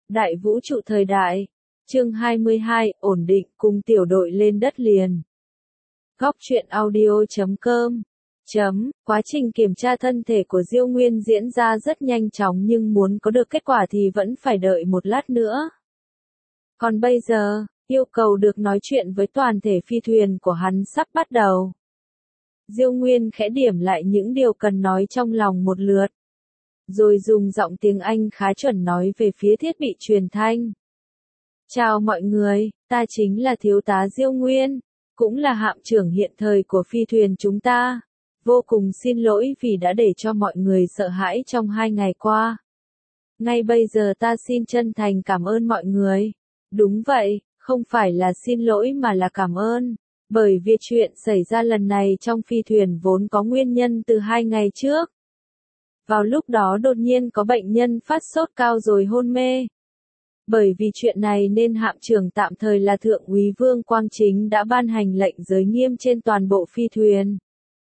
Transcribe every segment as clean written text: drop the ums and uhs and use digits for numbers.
Đại vũ trụ thời đại. Chương 22, ổn định cùng tiểu đội lên đất liền. Góc truyện audio.com. Quá trình kiểm tra thân thể của Diêu Nguyên diễn ra rất nhanh chóng nhưng muốn có được kết quả thì vẫn phải đợi một lát nữa. Còn bây giờ, yêu cầu được nói chuyện với toàn thể phi thuyền của hắn sắp bắt đầu. Diêu Nguyên khẽ điểm lại những điều cần nói trong lòng một lượt. Rồi dùng giọng tiếng Anh khá chuẩn nói về phía thiết bị truyền thanh. Chào mọi người, ta chính là thiếu tá Diêu Nguyên, cũng là hạm trưởng hiện thời của phi thuyền chúng ta. Vô cùng xin lỗi vì đã để cho mọi người sợ hãi trong 2 ngày qua. Ngay bây giờ ta xin chân thành cảm ơn mọi người. Đúng vậy, không phải là xin lỗi mà là cảm ơn. Bởi vì chuyện xảy ra lần này trong phi thuyền vốn có nguyên nhân từ 2 ngày trước. Vào lúc đó đột nhiên có bệnh nhân phát sốt cao rồi hôn mê. Bởi vì chuyện này nên hạm trưởng tạm thời là Thượng úy Vương Quang Chính đã ban hành lệnh giới nghiêm trên toàn bộ phi thuyền.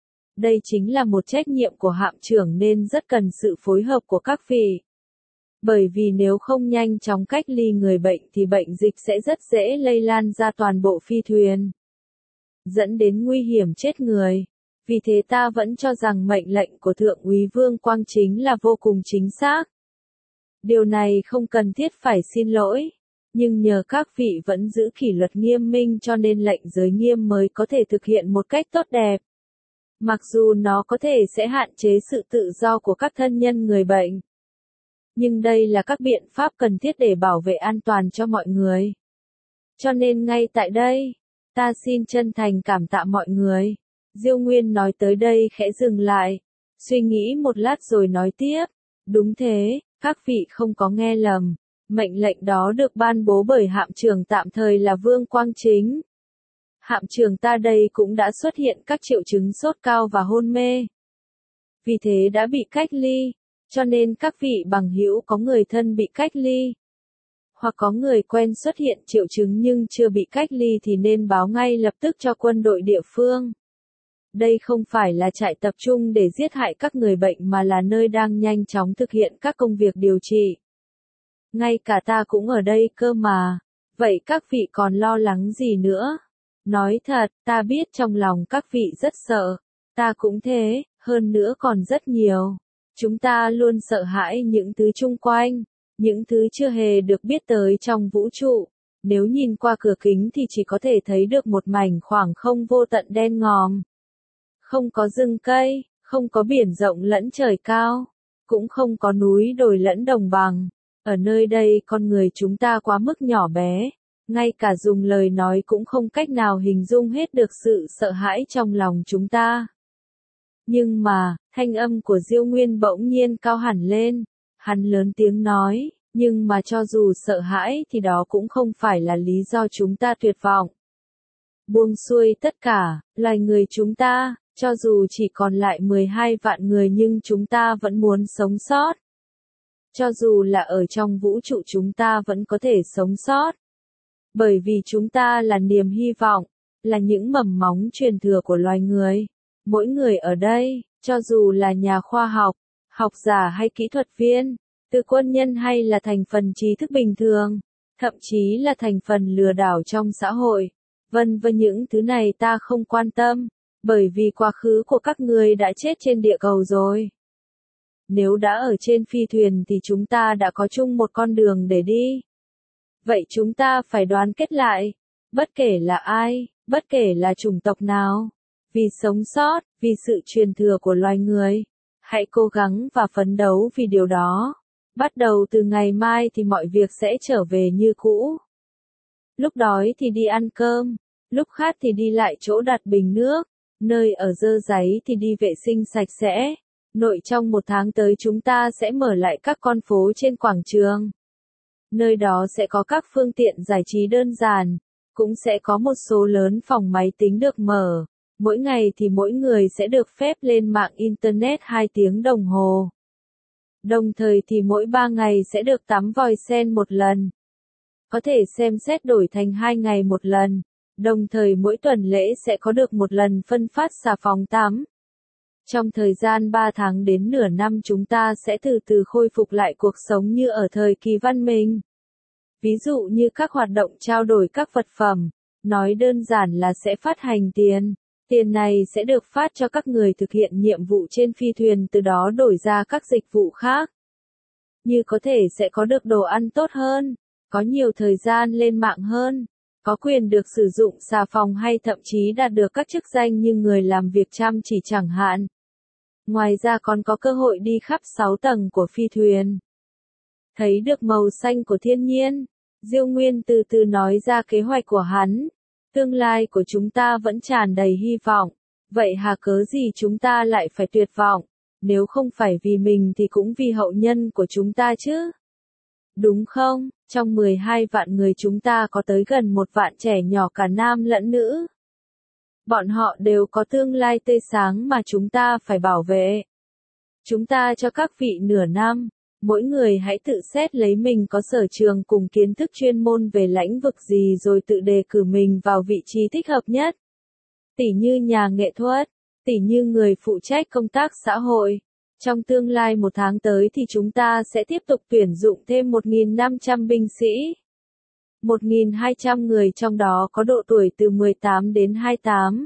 Đây chính là một trách nhiệm của hạm trưởng nên rất cần sự phối hợp của các vị. Bởi vì nếu không nhanh chóng cách ly người bệnh thì bệnh dịch sẽ rất dễ lây lan ra toàn bộ phi thuyền, dẫn đến nguy hiểm chết người. Vì thế ta vẫn cho rằng mệnh lệnh của Thượng úy Vương Quang Chính là vô cùng chính xác. Điều này không cần thiết phải xin lỗi, nhưng nhờ các vị vẫn giữ kỷ luật nghiêm minh cho nên lệnh giới nghiêm mới có thể thực hiện một cách tốt đẹp. Mặc dù nó có thể sẽ hạn chế sự tự do của các thân nhân người bệnh. Nhưng đây là các biện pháp cần thiết để bảo vệ an toàn cho mọi người. Cho nên ngay tại đây, ta xin chân thành cảm tạ mọi người. Diêu Nguyên nói tới đây khẽ dừng lại, suy nghĩ một lát rồi nói tiếp. Đúng thế, các vị không có nghe lầm. Mệnh lệnh đó được ban bố bởi hạm trưởng tạm thời là Vương Quang Chính. Hạm trưởng ta đây cũng đã xuất hiện các triệu chứng sốt cao và hôn mê. Vì thế đã bị cách ly, cho nên các vị bằng hữu có người thân bị cách ly. Hoặc có người quen xuất hiện triệu chứng nhưng chưa bị cách ly thì nên báo ngay lập tức cho quân đội địa phương. Đây không phải là trại tập trung để giết hại các người bệnh mà là nơi đang nhanh chóng thực hiện các công việc điều trị. Ngay cả ta cũng ở đây cơ mà. Vậy các vị còn lo lắng gì nữa? Nói thật, ta biết trong lòng các vị rất sợ. Ta cũng thế, hơn nữa còn rất nhiều. Chúng ta luôn sợ hãi những thứ chung quanh, những thứ chưa hề được biết tới trong vũ trụ. Nếu nhìn qua cửa kính thì chỉ có thể thấy được một mảnh khoảng không vô tận đen ngòm. Không có rừng cây, không có biển rộng lẫn trời cao, cũng không có núi đồi lẫn đồng bằng. Ở nơi đây con người chúng ta quá mức nhỏ bé, ngay cả dùng lời nói cũng không cách nào hình dung hết được sự sợ hãi trong lòng chúng ta. Nhưng mà, thanh âm của Diêu Nguyên bỗng nhiên cao hẳn lên, hắn lớn tiếng nói, nhưng mà cho dù sợ hãi thì đó cũng không phải là lý do chúng ta tuyệt vọng. Buông xuôi tất cả, loài người chúng ta, cho dù chỉ còn lại 12 vạn người nhưng chúng ta vẫn muốn sống sót. Cho dù là ở trong vũ trụ chúng ta vẫn có thể sống sót. Bởi vì chúng ta là niềm hy vọng, là những mầm móng truyền thừa của loài người. Mỗi người ở đây, cho dù là nhà khoa học, học giả hay kỹ thuật viên, từ quân nhân hay là thành phần trí thức bình thường, thậm chí là thành phần lừa đảo trong xã hội, vân vân những thứ này ta không quan tâm, bởi vì quá khứ của các ngươi đã chết trên địa cầu rồi. Nếu đã ở trên phi thuyền thì chúng ta đã có chung một con đường để đi. Vậy chúng ta phải đoàn kết lại, bất kể là ai, bất kể là chủng tộc nào. Vì sống sót, vì sự truyền thừa của loài người. Hãy cố gắng và phấn đấu vì điều đó. Bắt đầu từ ngày mai thì mọi việc sẽ trở về như cũ. Lúc đói thì đi ăn cơm, lúc khát thì đi lại chỗ đặt bình nước, nơi ở dơ dáy thì đi vệ sinh sạch sẽ. Nội trong 1 tháng tới chúng ta sẽ mở lại các con phố trên quảng trường. Nơi đó sẽ có các phương tiện giải trí đơn giản, cũng sẽ có một số lớn phòng máy tính được mở. Mỗi ngày thì mỗi người sẽ được phép lên mạng Internet 2 tiếng đồng hồ. Đồng thời thì mỗi 3 ngày sẽ được tắm vòi sen 1 lần. Có thể xem xét đổi thành 2 ngày 1 lần. Đồng thời mỗi tuần lễ sẽ có được 1 lần phân phát xà phòng tắm. Trong thời gian 3 tháng đến nửa năm chúng ta sẽ từ từ khôi phục lại cuộc sống như ở thời kỳ văn minh. Ví dụ như các hoạt động trao đổi các vật phẩm, nói đơn giản là sẽ phát hành tiền. Tiền này sẽ được phát cho các người thực hiện nhiệm vụ trên phi thuyền, từ đó đổi ra các dịch vụ khác. Như có thể sẽ có được đồ ăn tốt hơn, có nhiều thời gian lên mạng hơn, có quyền được sử dụng xà phòng hay thậm chí đạt được các chức danh như người làm việc chăm chỉ chẳng hạn. Ngoài ra còn có cơ hội đi khắp 6 tầng của phi thuyền. Thấy được màu xanh của thiên nhiên, Diêu Nguyên từ từ nói ra kế hoạch của hắn. Tương lai của chúng ta vẫn tràn đầy hy vọng. Vậy hà cớ gì chúng ta lại phải tuyệt vọng? Nếu không phải vì mình thì cũng vì hậu nhân của chúng ta chứ. Đúng không? Trong 12 vạn người chúng ta có tới gần 1 vạn trẻ nhỏ cả nam lẫn nữ. Bọn họ đều có tương lai tươi sáng mà chúng ta phải bảo vệ. Chúng ta cho các vị nửa năm. Mỗi người hãy tự xét lấy mình có sở trường cùng kiến thức chuyên môn về lĩnh vực gì rồi tự đề cử mình vào vị trí thích hợp nhất. Tỉ như nhà nghệ thuật, tỉ như người phụ trách công tác xã hội. Trong tương lai 1 tháng tới thì chúng ta sẽ tiếp tục tuyển dụng thêm 1.500 binh sĩ. 1.200 người trong đó có độ tuổi từ 18 đến 28.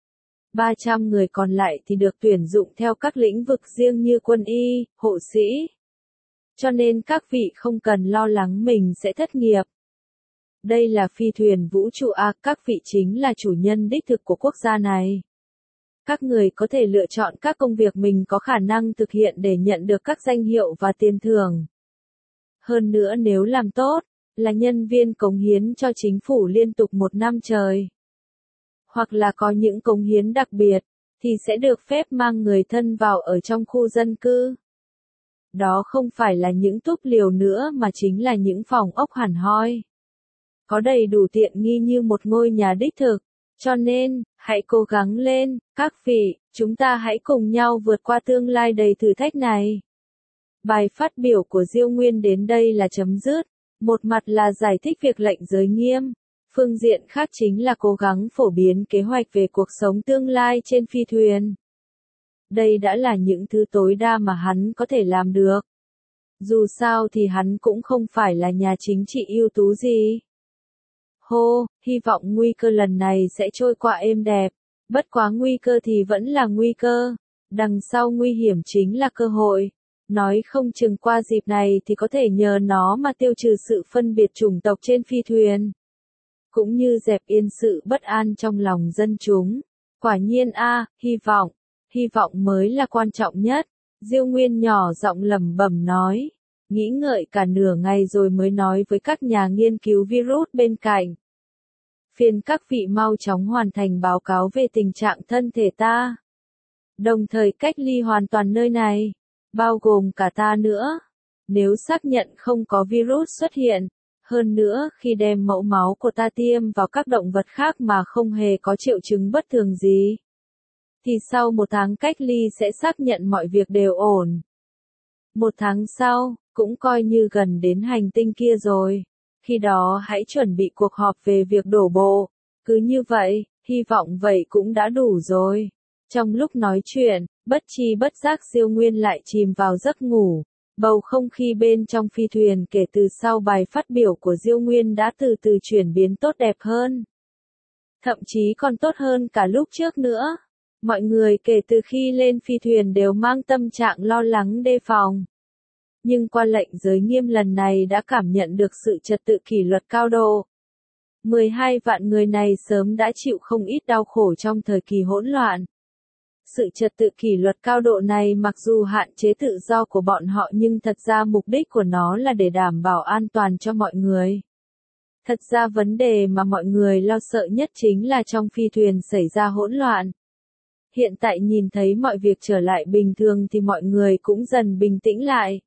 300 người còn lại thì được tuyển dụng theo các lĩnh vực riêng như quân y, hộ sĩ. Cho nên các vị không cần lo lắng mình sẽ thất nghiệp. Đây là phi thuyền vũ trụ A, các vị chính là chủ nhân đích thực của quốc gia này. Các người có thể lựa chọn các công việc mình có khả năng thực hiện để nhận được các danh hiệu và tiền thưởng. Hơn nữa nếu làm tốt, là nhân viên cống hiến cho chính phủ liên tục 1 năm trời. Hoặc là có những cống hiến đặc biệt, thì sẽ được phép mang người thân vào ở trong khu dân cư. Đó không phải là những túp liều nữa mà chính là những phòng ốc hẳn hoi. Có đầy đủ tiện nghi như một ngôi nhà đích thực. Cho nên, hãy cố gắng lên, các vị, chúng ta hãy cùng nhau vượt qua tương lai đầy thử thách này. Bài phát biểu của Diêu Nguyên đến đây là chấm dứt. Một mặt là giải thích việc lệnh giới nghiêm. Phương diện khác chính là cố gắng phổ biến kế hoạch về cuộc sống tương lai trên phi thuyền. Đây đã là những thứ tối đa mà hắn có thể làm được. Dù sao thì hắn cũng không phải là nhà chính trị ưu tú gì. Hô, hy vọng nguy cơ lần này sẽ trôi qua êm đẹp. Bất quá nguy cơ thì vẫn là nguy cơ. Đằng sau nguy hiểm chính là cơ hội. Nói không chừng qua dịp này thì có thể nhờ nó mà tiêu trừ sự phân biệt chủng tộc trên phi thuyền. Cũng như dẹp yên sự bất an trong lòng dân chúng. Quả nhiên hy vọng mới là quan trọng nhất. Diêu Nguyên nhỏ giọng lẩm bẩm nói. Nghĩ ngợi cả nửa ngày rồi mới nói với các nhà nghiên cứu virus bên cạnh. Phiền các vị mau chóng hoàn thành báo cáo về tình trạng thân thể ta. Đồng thời cách ly hoàn toàn nơi này, bao gồm cả ta nữa. Nếu xác nhận không có virus xuất hiện, hơn nữa khi đem mẫu máu của ta tiêm vào các động vật khác mà không hề có triệu chứng bất thường gì, thì sau 1 tháng cách ly sẽ xác nhận mọi việc đều ổn. 1 tháng sau, cũng coi như gần đến hành tinh kia rồi. Khi đó hãy chuẩn bị cuộc họp về việc đổ bộ. Cứ như vậy, hy vọng vậy cũng đã đủ rồi. Trong lúc nói chuyện, bất tri bất giác Diêu Nguyên lại chìm vào giấc ngủ. Bầu không khí bên trong phi thuyền kể từ sau bài phát biểu của Diêu Nguyên đã từ từ chuyển biến tốt đẹp hơn. Thậm chí còn tốt hơn cả lúc trước nữa. Mọi người kể từ khi lên phi thuyền đều mang tâm trạng lo lắng đề phòng. Nhưng qua lệnh giới nghiêm lần này đã cảm nhận được sự trật tự kỷ luật cao độ. 12 vạn người này sớm đã chịu không ít đau khổ trong thời kỳ hỗn loạn. Sự trật tự kỷ luật cao độ này mặc dù hạn chế tự do của bọn họ nhưng thật ra mục đích của nó là để đảm bảo an toàn cho mọi người. Thật ra vấn đề mà mọi người lo sợ nhất chính là trong phi thuyền xảy ra hỗn loạn. Hiện tại nhìn thấy mọi việc trở lại bình thường thì mọi người cũng dần bình tĩnh lại.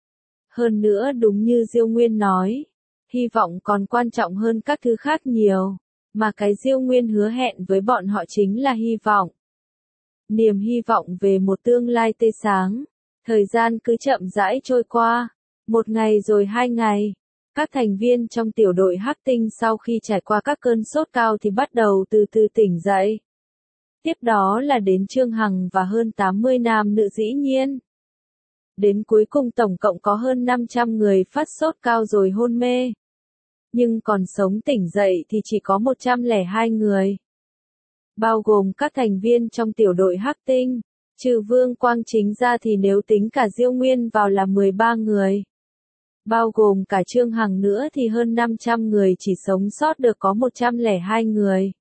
Hơn nữa đúng như Diêu Nguyên nói, hy vọng còn quan trọng hơn các thứ khác nhiều, mà cái Diêu Nguyên hứa hẹn với bọn họ chính là hy vọng. Niềm hy vọng về một tương lai tươi sáng. Thời gian cứ chậm rãi trôi qua. 1 ngày rồi 2 ngày. Các thành viên trong tiểu đội Hắc Tinh sau khi trải qua các cơn sốt cao thì bắt đầu từ từ tỉnh dậy. Tiếp đó là đến Trương Hằng và hơn 80 nam nữ dĩ nhiên. Đến cuối cùng tổng cộng có hơn 500 người phát sốt cao rồi hôn mê. nhưng còn sống tỉnh dậy thì chỉ có 102 người. Bao gồm các thành viên trong tiểu đội Hắc Tinh, trừ Vương Quang Chính ra thì nếu tính cả Diêu Nguyên vào là 13 người. Bao gồm cả Trương Hằng nữa thì hơn 500 người chỉ sống sót được có 102 người.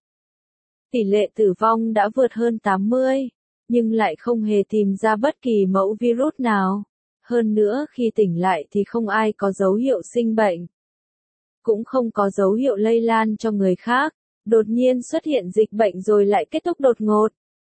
Tỷ lệ tử vong đã vượt hơn 80, nhưng lại không hề tìm ra bất kỳ mẫu virus nào. Hơn nữa khi tỉnh lại thì không ai có dấu hiệu sinh bệnh. Cũng không có dấu hiệu lây lan cho người khác. Đột nhiên xuất hiện dịch bệnh rồi lại kết thúc đột ngột.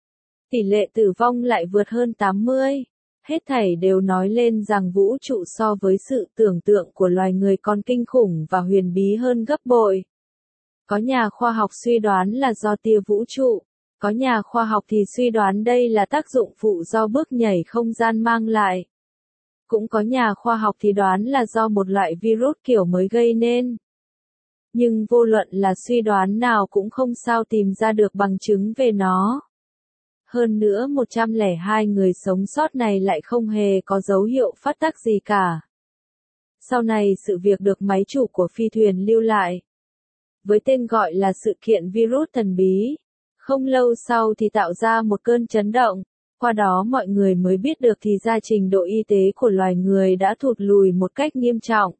Tỷ lệ tử vong lại vượt hơn 80. Hết thảy đều nói lên rằng vũ trụ so với sự tưởng tượng của loài người còn kinh khủng và huyền bí hơn gấp bội. Có nhà khoa học suy đoán là do tia vũ trụ. Có nhà khoa học thì suy đoán đây là tác dụng phụ do bước nhảy không gian mang lại. Cũng có nhà khoa học thì đoán là do một loại virus kiểu mới gây nên. Nhưng vô luận là suy đoán nào cũng không sao tìm ra được bằng chứng về nó. Hơn nữa 102 người sống sót này lại không hề có dấu hiệu phát tác gì cả. Sau này sự việc được máy chủ của phi thuyền lưu lại. Với tên gọi là sự kiện virus thần bí. Không lâu sau thì tạo ra một cơn chấn động. Qua đó mọi người mới biết được thì ra trình độ y tế của loài người đã thụt lùi một cách nghiêm trọng.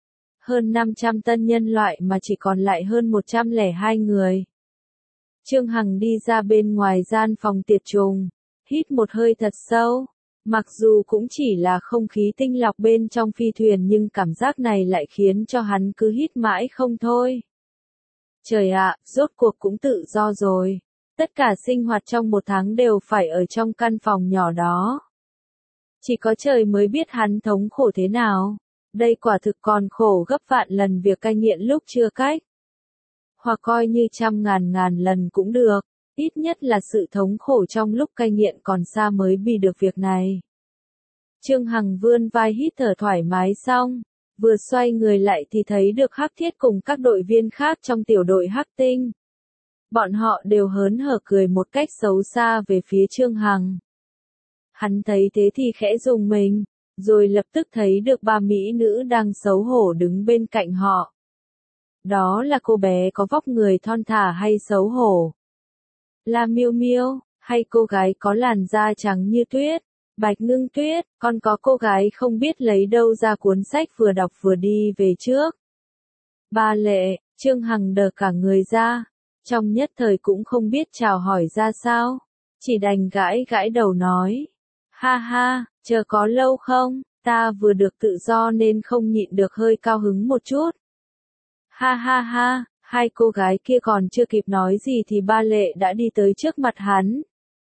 Hơn 500 tân nhân loại mà chỉ còn lại hơn 102 người. Trương Hằng đi ra bên ngoài gian phòng tiệt trùng, hít một hơi thật sâu. Mặc dù cũng chỉ là không khí tinh lọc bên trong phi thuyền nhưng cảm giác này lại khiến cho hắn cứ hít mãi không thôi. Trời ạ, rốt cuộc cũng tự do rồi. Tất cả sinh hoạt trong một tháng đều phải ở trong căn phòng nhỏ đó. Chỉ có trời mới biết hắn thống khổ thế nào. Đây quả thực còn khổ gấp vạn lần việc cai nghiện lúc chưa cách. Hoặc coi như trăm ngàn lần cũng được, ít nhất là sự thống khổ trong lúc cai nghiện còn xa mới bị được việc này. Trương Hằng vươn vai hít thở thoải mái xong, vừa xoay người lại thì thấy được Hắc Thiết cùng các đội viên khác trong tiểu đội Hắc Tinh. Bọn họ đều hớn hở cười một cách xấu xa về phía Trương Hằng. Hắn thấy thế thì khẽ rùng mình. Rồi lập tức thấy được ba mỹ nữ đang xấu hổ đứng bên cạnh họ. Đó là cô bé có vóc người thon thả hay xấu hổ? Là Miêu Miêu, hay cô gái có làn da trắng như tuyết? Bạch Ngưng Tuyết, còn có cô gái không biết lấy đâu ra cuốn sách vừa đọc vừa đi về trước. Ba Lệ, Trương Hằng đờ cả người ra, trong nhất thời cũng không biết chào hỏi ra sao, chỉ đành gãi gãi đầu nói. Ha ha, chờ có lâu không, ta vừa được tự do nên không nhịn được hơi cao hứng một chút. Ha ha ha, hai cô gái kia còn chưa kịp nói gì thì Ba Lệ đã đi tới trước mặt hắn.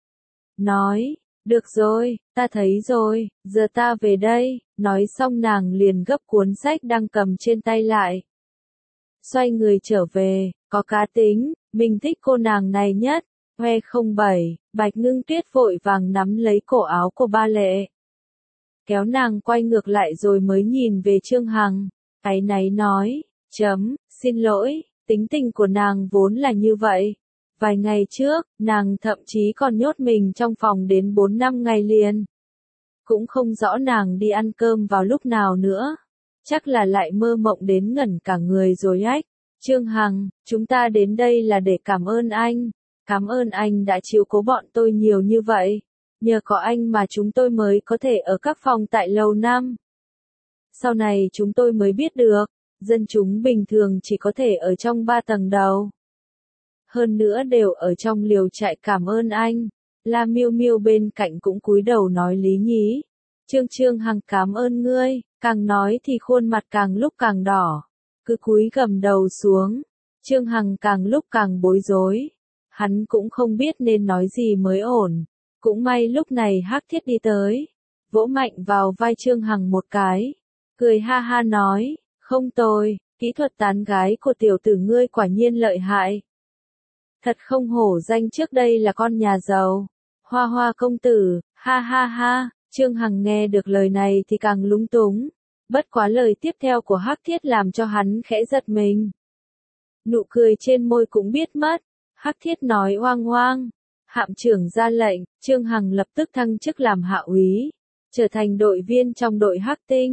Nói, được rồi, ta thấy rồi, giờ ta về đây, nói xong nàng liền gấp cuốn sách đang cầm trên tay lại. Xoay người trở về, có cá tính, mình thích cô nàng này nhất. Hoe 07, Bạch Ngưng Tuyết vội vàng nắm lấy cổ áo của Ba Lệ. Kéo nàng quay ngược lại rồi mới nhìn về Trương Hằng. Áy náy nói, xin lỗi, tính tình của nàng vốn là như vậy. Vài ngày trước, nàng thậm chí còn nhốt mình trong phòng đến 4-5 ngày liền. Cũng không rõ nàng đi ăn cơm vào lúc nào nữa. Chắc là lại mơ mộng đến ngẩn cả người rồi ách. Trương Hằng, chúng ta đến đây là để cảm ơn anh. Cảm ơn anh đã chiếu cố bọn tôi nhiều như vậy. Nhờ có anh mà chúng tôi mới có thể ở các phòng tại lầu 5. Sau này chúng tôi mới biết được, dân chúng bình thường chỉ có thể ở trong 3 tầng đầu. Hơn nữa đều ở trong liều trại cảm ơn anh. La Miêu Miêu bên cạnh cũng cúi đầu nói lý nhí. Trương Hằng cảm ơn ngươi, càng nói thì khuôn mặt càng lúc càng đỏ. Cứ cúi gằm đầu xuống. Trương Hằng càng lúc càng bối rối. Hắn cũng không biết nên nói gì mới ổn. Cũng may lúc này Hắc Thiết đi tới. Vỗ mạnh vào vai Trương Hằng một cái. Cười ha ha nói, không tồi, kỹ thuật tán gái của tiểu tử ngươi quả nhiên lợi hại. Thật không hổ danh trước đây là con nhà giàu. Hoa Hoa công tử, ha ha ha. Trương Hằng nghe được lời này thì càng lúng túng. Bất quá lời tiếp theo của Hắc Thiết làm cho hắn khẽ giật mình. Nụ cười trên môi cũng biết mất. Hắc Thiết nói oang oang. Hạm trưởng ra lệnh, Trương Hằng lập tức thăng chức làm hạ úy, trở thành đội viên trong đội Hắc Tinh.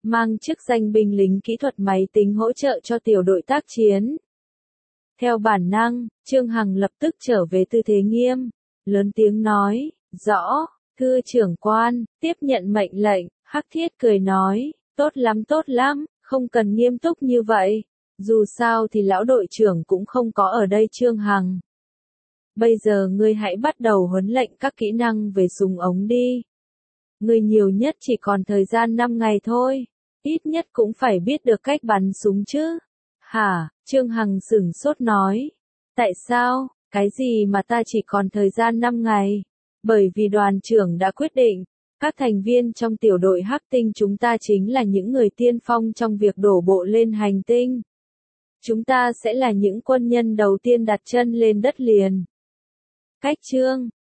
mang chức danh binh lính kỹ thuật máy tính hỗ trợ cho tiểu đội tác chiến. Theo bản năng, Trương Hằng lập tức trở về tư thế nghiêm, lớn tiếng nói, rõ, thưa trưởng quan, tiếp nhận mệnh lệnh. Hắc Thiết cười nói, tốt lắm, không cần nghiêm túc như vậy. Dù sao thì lão đội trưởng cũng không có ở đây. Trương Hằng, bây giờ ngươi hãy bắt đầu huấn lệnh các kỹ năng về súng ống đi. Ngươi nhiều nhất chỉ còn thời gian 5 ngày thôi, ít nhất cũng phải biết được cách bắn súng chứ. Hả? Trương Hằng sửng sốt nói. Tại sao? Cái gì mà ta chỉ còn thời gian 5 ngày? Bởi vì đoàn trưởng đã quyết định, các thành viên trong tiểu đội Hắc Tinh chúng ta chính là những người tiên phong trong việc đổ bộ lên hành tinh. Chúng ta sẽ là những quân nhân đầu tiên đặt chân lên đất liền. Cách chương